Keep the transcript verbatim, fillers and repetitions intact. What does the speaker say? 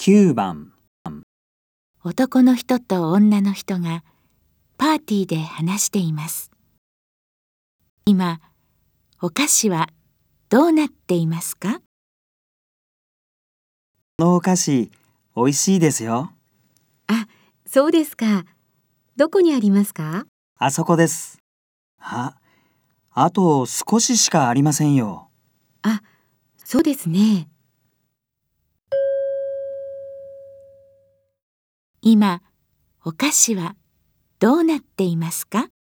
きゅうばん。 男の人と女の人がパーティーで話しています。今、お菓子はどうなっていますか？ このお菓子、おいしいですよ。 あ、そうですか。どこにありますか？ あそこです。あ、あと少ししかありませんよ。 あ、そうですね。 今、お菓子はどうなっていますか？